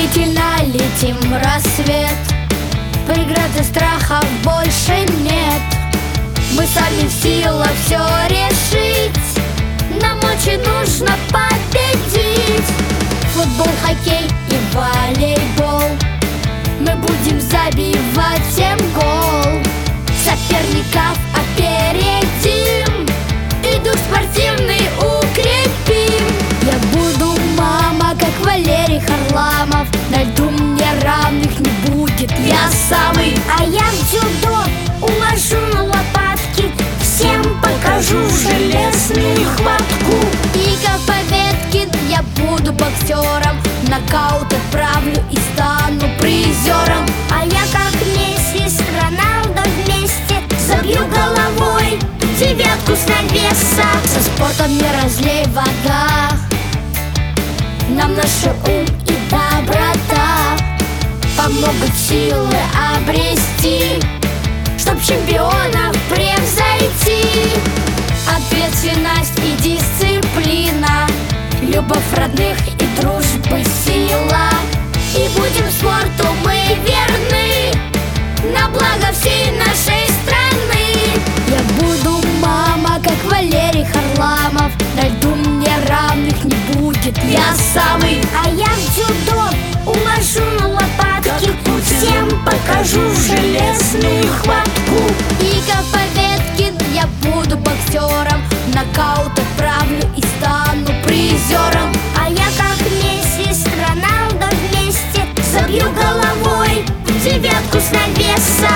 Стремительно летим в рассвет, преград и страхов больше нет. Мы сами в силах все решить, нам очень нужно победить. Футбол, хоккей и волейбол, мы будем забивать всем гол. Соперников опередим и дух спортивный укрепим. Я буду мама, как Валерий Харламов, на льду мне равных не будет, я самый. А я в дзюдо уложу на лопатки, всем покажу железную хватку. И как Поветкин я буду боксером, нокаут отправлю и стану призером. А я как Месси с Роналдо вместе забью головой девятку с навеса. Со спортом не разлей вода, нам наш ум и доброта помогут силы обрести, чтоб чемпионов превзойти. Ответственность и дисциплина, любовь родных и дружбы сила. И будем спорту мы верны, на благо всей нашей страны. Я буду мама, как Валерий Харламов, на льду мне равных не будет, я самый. А я в дзюдо уложу на лопатки, всем покажу железную хватку. И как Поветкин я буду боксером, нокаут отправлю и стану призером. А я как Месси с Роналдо вместе забью головой девятку с навеса.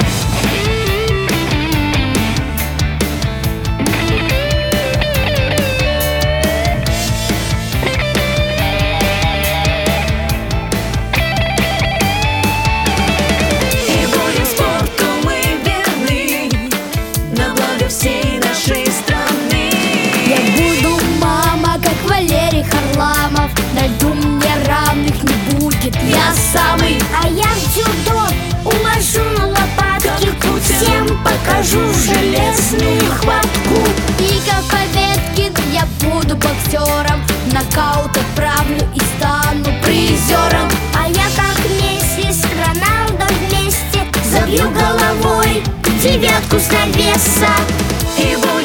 Всей нашей страны. Я буду мама, как Валерий Харламов, на льду мне равных не будет, я самый. А я в дзюдо уложу на лопатки, всем покажу железную хватку. И как Поветкин я буду боксером, нокаут отправлю и стану призером. А я как Месси с Роналдо вместе забью головой девятку с навеса. И